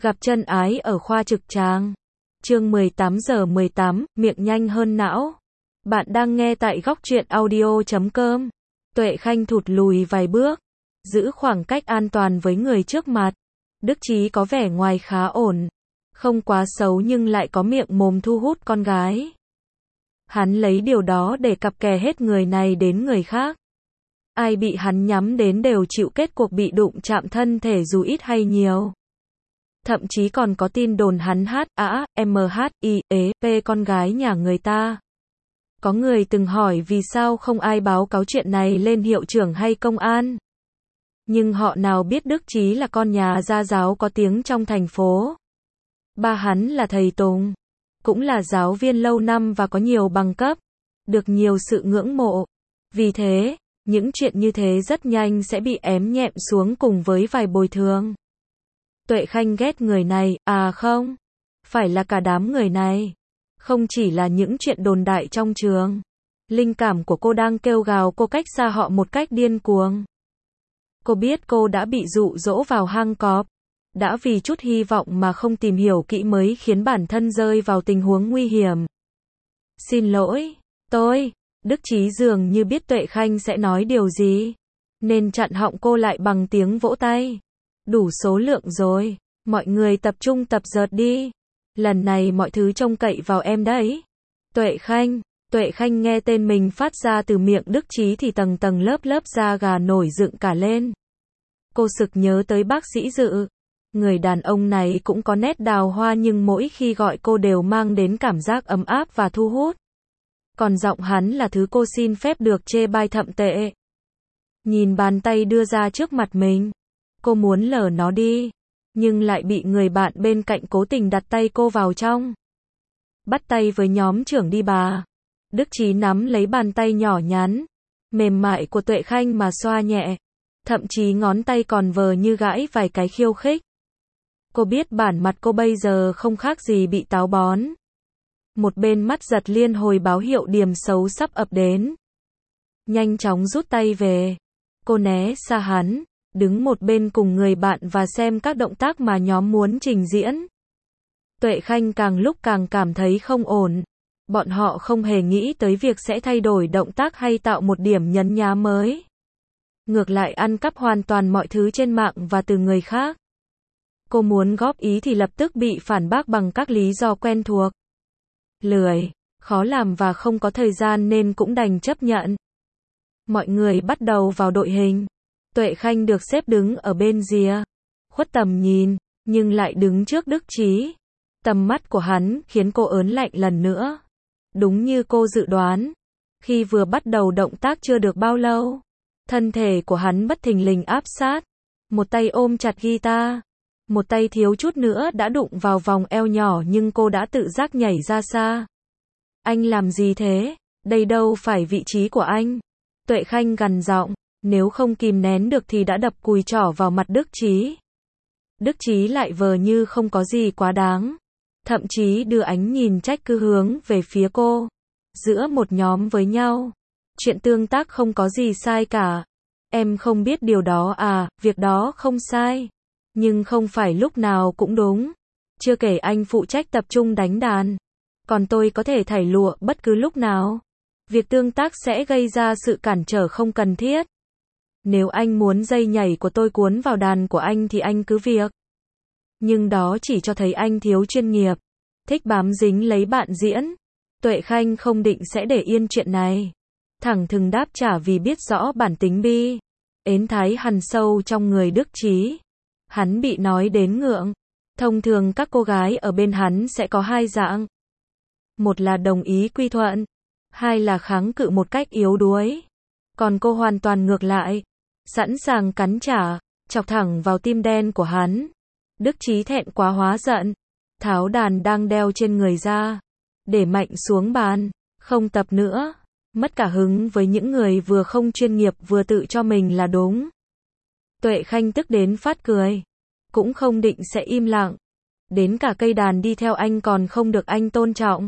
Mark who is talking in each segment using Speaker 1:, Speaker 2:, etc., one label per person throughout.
Speaker 1: Gặp chân ái ở khoa trực tràng. Chương 18:18, miệng nhanh hơn não. Bạn đang nghe tại góc truyện audio.com. Tuệ Khanh thụt lùi vài bước, giữ khoảng cách an toàn với người trước mặt. Đức Chí có vẻ ngoài khá ổn, không quá xấu nhưng lại có miệng mồm thu hút con gái. Hắn lấy điều đó để cặp kè hết người này đến người khác. Ai bị hắn nhắm đến đều chịu kết cuộc bị đụng chạm thân thể dù ít hay nhiều. Thậm chí còn có tin đồn hắn MHIEP con gái nhà người ta. Có người từng hỏi vì sao không ai báo cáo chuyện này lên hiệu trưởng hay công an. Nhưng họ nào biết Đức Chí là con nhà gia giáo có tiếng trong thành phố. Ba hắn là thầy Tùng, cũng là giáo viên lâu năm và có nhiều bằng cấp, được nhiều sự ngưỡng mộ. Vì thế, những chuyện như thế rất nhanh sẽ bị ém nhẹm xuống cùng với vài bồi thường. Tuệ Khanh ghét người này, không, phải là cả đám người này. Không chỉ là những chuyện đồn đại trong trường. Linh cảm của cô đang kêu gào cô cách xa họ một cách điên cuồng. Cô biết cô đã bị dụ dỗ vào hang cọp. Đã vì chút hy vọng mà không tìm hiểu kỹ mới khiến bản thân rơi vào tình huống nguy hiểm. Xin lỗi, Đức Chí dường như biết Tuệ Khanh sẽ nói điều gì, nên chặn họng cô lại bằng tiếng vỗ tay. Đủ số lượng rồi, mọi người tập trung tập dượt đi. Lần này mọi thứ trông cậy vào em đấy. Tuệ Khanh nghe tên mình phát ra từ miệng Đức Chí thì tầng tầng lớp da gà nổi dựng cả lên. Cô sực nhớ tới bác sĩ Dự. Người đàn ông này cũng có nét đào hoa nhưng mỗi khi gọi cô đều mang đến cảm giác ấm áp và thu hút. Còn giọng hắn là thứ cô xin phép được chê bai thậm tệ. Nhìn bàn tay đưa ra trước mặt mình, cô muốn lờ nó đi, nhưng lại bị người bạn bên cạnh cố tình đặt tay cô vào trong. Bắt tay với nhóm trưởng đi bà. Đức Chí nắm lấy bàn tay nhỏ nhắn, mềm mại của Tuệ Khanh mà xoa nhẹ. Thậm chí ngón tay còn vờ như gãi vài cái khiêu khích. Cô biết bản mặt cô bây giờ không khác gì bị táo bón. Một bên mắt giật liên hồi báo hiệu điểm xấu sắp ập đến. Nhanh chóng rút tay về. Cô né xa hắn, đứng một bên cùng người bạn và xem các động tác mà nhóm muốn trình diễn. Tuệ Khanh càng lúc càng cảm thấy không ổn. Bọn họ không hề nghĩ tới việc sẽ thay đổi động tác hay tạo một điểm nhấn nhá mới. Ngược lại ăn cắp hoàn toàn mọi thứ trên mạng và từ người khác. Cô muốn góp ý thì lập tức bị phản bác bằng các lý do quen thuộc. Lười, khó làm và không có thời gian nên cũng đành chấp nhận. Mọi người bắt đầu vào đội hình. Tuệ Khanh được xếp đứng ở bên rìa, khuất tầm nhìn, nhưng lại đứng trước Đức Chí. Tầm mắt của hắn khiến cô ớn lạnh lần nữa. Đúng như cô dự đoán, khi vừa bắt đầu động tác chưa được bao lâu, thân thể của hắn bất thình lình áp sát. Một tay ôm chặt guitar, một tay thiếu chút nữa đã đụng vào vòng eo nhỏ nhưng cô đã tự giác nhảy ra xa. Anh làm gì thế? Đây đâu phải vị trí của anh. Tuệ Khanh gằn giọng, nếu không kìm nén được thì đã đập cùi trỏ vào mặt Đức Chí. Đức Chí lại vờ như không có gì quá đáng. Thậm chí đưa ánh nhìn trách cứ hướng về phía cô. Giữa một nhóm với nhau, chuyện tương tác không có gì sai cả. Em không biết điều đó việc đó không sai. Nhưng không phải lúc nào cũng đúng. Chưa kể anh phụ trách tập trung đánh đàn. Còn tôi có thể thảy lụa bất cứ lúc nào. Việc tương tác sẽ gây ra sự cản trở không cần thiết. Nếu anh muốn dây nhảy của tôi cuốn vào đàn của anh thì anh cứ việc. Nhưng đó chỉ cho thấy anh thiếu chuyên nghiệp. Thích bám dính lấy bạn diễn. Tuệ Khanh không định sẽ để yên chuyện này. Thẳng thừng đáp trả vì biết rõ bản tính bi ến thái hằn sâu trong người Đức Chí. Hắn bị nói đến ngượng. Thông thường các cô gái ở bên hắn sẽ có hai dạng. Một là đồng ý quy thuận. Hai là kháng cự một cách yếu đuối. Còn cô hoàn toàn ngược lại. Sẵn sàng cắn trả, chọc thẳng vào tim đen của hắn. Đức Chí thẹn quá hóa giận. Tháo đàn đang đeo trên người ra. Để mạnh xuống bàn. Không tập nữa. Mất cả hứng với những người vừa không chuyên nghiệp vừa tự cho mình là đúng. Tuệ Khanh tức đến phát cười. Cũng không định sẽ im lặng. Đến cả cây đàn đi theo anh còn không được anh tôn trọng.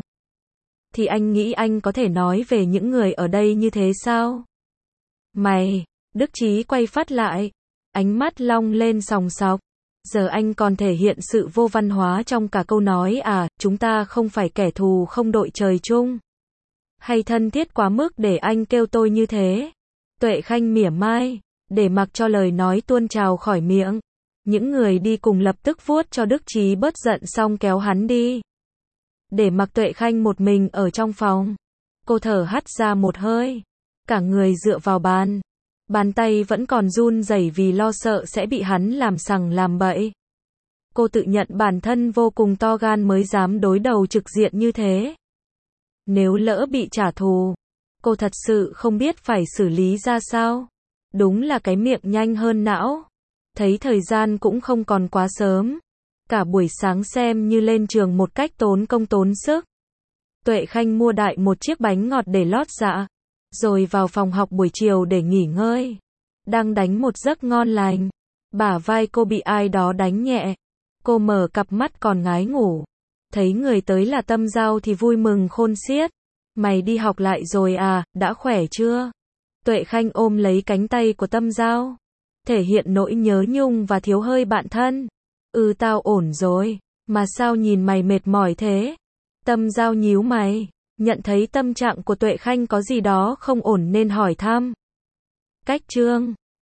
Speaker 1: Thì anh nghĩ anh có thể nói về những người ở đây như thế sao? Mày, Đức Chí quay phát lại. Ánh mắt long lên sòng sọc. Giờ anh còn thể hiện sự vô văn hóa trong cả câu nói à, chúng ta không phải kẻ thù không đội trời chung. Hay thân thiết quá mức để anh kêu tôi như thế. Tuệ Khanh mỉa mai, để mặc cho lời nói tuôn trào khỏi miệng. Những người đi cùng lập tức vuốt cho Đức Chí bớt giận xong kéo hắn đi. Để mặc Tuệ Khanh một mình ở trong phòng. Cô thở hắt ra một hơi. Cả người dựa vào bàn. Bàn tay vẫn còn run rẩy vì lo sợ sẽ bị hắn làm sằng làm bậy. Cô tự nhận bản thân vô cùng to gan mới dám đối đầu trực diện như thế. Nếu lỡ bị trả thù, cô thật sự không biết phải xử lý ra sao. Đúng là cái miệng nhanh hơn não. Thấy thời gian cũng không còn quá sớm. Cả buổi sáng xem như lên trường một cách tốn công tốn sức. Tuệ Khanh mua đại một chiếc bánh ngọt để lót dạ. Rồi vào phòng học buổi chiều để nghỉ ngơi. Đang đánh một giấc ngon lành. Bả vai cô bị ai đó đánh nhẹ. Cô mở cặp mắt còn ngái ngủ. Thấy người tới là Tâm Giao thì vui mừng khôn xiết. Mày đi học lại rồi à, đã khỏe chưa? Tuệ Khanh ôm lấy cánh tay của Tâm Giao. Thể hiện nỗi nhớ nhung và thiếu hơi bạn thân. Tao ổn rồi. Mà sao nhìn mày mệt mỏi thế? Tâm Giao nhíu mày. Nhận thấy tâm trạng của Tuệ Khanh có gì đó không ổn nên hỏi thăm. Cách chương